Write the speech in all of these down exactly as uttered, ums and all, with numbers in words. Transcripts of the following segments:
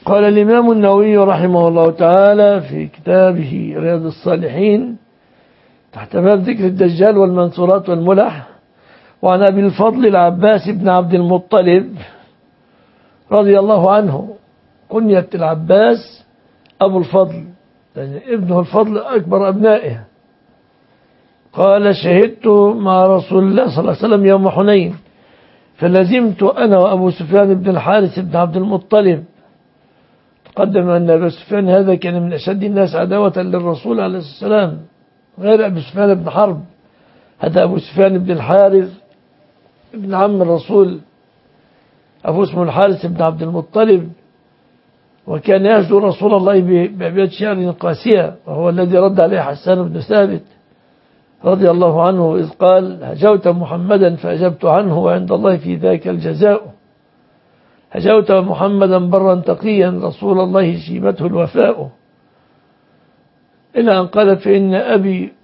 قال الإمام النووي رحمه الله تعالى في كتابه رياض الصالحين تحت باب ذكر الدجال والمنصورات والملح: وعن أبي الفضل العباس بن عبد المطلب رضي الله عنه، كنية العباس أبو الفضل، يعني ابنه الفضل أكبر أبنائه. قال: شهدت مع رسول الله صلى الله عليه وسلم يوم حنين، فلزمت أنا وأبو سفيان بن الحارث بن عبد المطلب. تقدم أن أبو سفيان هذا كان من أشد الناس عداوة للرسول عليه الصلاة والسلام، غير أبو سفيان بن حرب. هذا أبو سفيان بن الحارث ابن عم الرسول، أبو اسمه الحارث بن عبد المطلب، وكان يهجو رسول الله بأبيات شعر قاسية، وهو الذي رد عليه حسان بن ثابت رضي الله عنه إذ قال: هجوت محمدا فأجبت عنه وعند الله في ذاك الجزاء. هجوت محمدا برا تقيا رسول الله شيمته الوفاء. إلى أن قال: فإن أبي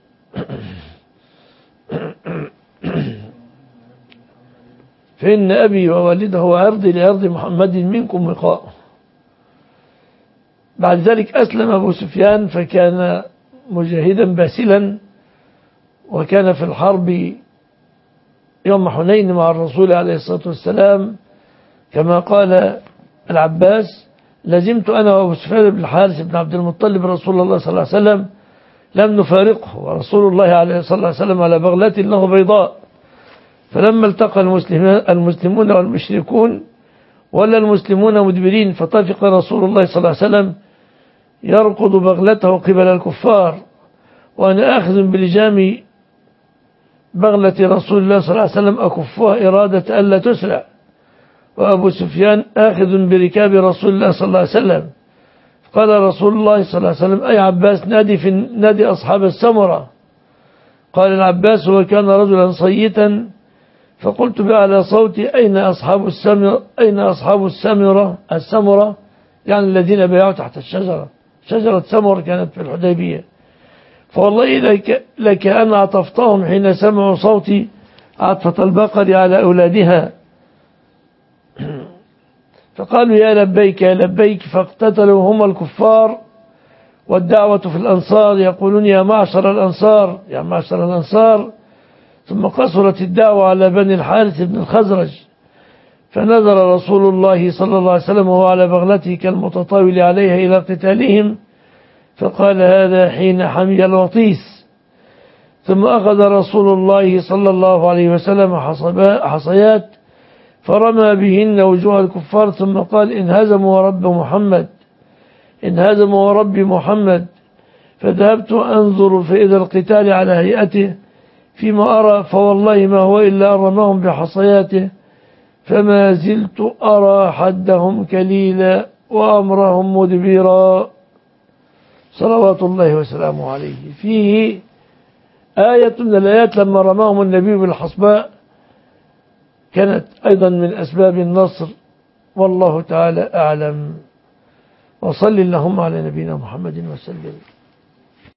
فإن أبي ووالده وعرضي لعرض محمد منكم وقاء. بعد ذلك أسلم أبو سفيان، فكان مجاهدا باسلا، وكان في الحرب يوم حنين مع الرسول عليه الصلاة والسلام، كما قال العباس: لزمت أنا وأبو سفيان بن الحارث بن عبد المطلب رسول الله صلى الله عليه وسلم لم نفارقه، ورسول الله عليه الصلاة والسلام على بغلة له بيضاء. فلما التقى المسلمون والمشركون ولا المسلمون مدبرين، فطفق رسول الله صلى الله عليه وسلم يركض بغلته قبل الكفار، وأنا آخذ بلجام بغلة رسول الله صلى الله عليه وسلم أكفها إرادة ألا تسرع، وأبو سفيان آخذ بركاب رسول الله صلى الله عليه وسلم. قال رسول الله صلى الله عليه وسلم: أي عباس، نادي في نادي أصحاب السمرة. قال العباس: وكان رجلا صيتا، فقلت بأعلى صوتي: أين أصحاب السمرة؟ أين أصحاب السمرة؟ السمرة يعني الذين بايعوا تحت الشجرة، شجرة سمر كانت في الحديبية. فوالله لك, لك أن عطفتهم حين سمعوا صوتي عطفة البقر على أولادها. فقالوا: يا لبيك يا لبيك، فاقتتلوا هم الكفار، والدعوة في الأنصار يقولون: يا معشر الأنصار يا معشر الأنصار. ثم قصرت الدعوة على بني الحارث بن الخزرج، فنظر رسول الله صلى الله عليه وسلم وهو على بغلته كالمتطاول عليها إلى قتالهم، فقال: هذا حين حمي الوطيس. ثم أخذ رسول الله صلى الله عليه وسلم حصيات فرمى بهن وجوه الكفار، ثم قال: انهزموا ورب محمد، انهزموا ورب محمد. فذهبت أنظر فإذا القتال على هيئته فيما أرى، فوالله ما هو إلا أن رماهم بحصياته، فما زلت أرى حدهم كليلا وأمرهم مدبرا، صلوات الله وسلامه عليه. فيه آية من الآيات لما رماهم النبي بالحصباء، كانت أيضا من أسباب النصر، والله تعالى أعلم. وصل اللهم على نبينا محمد وسلم.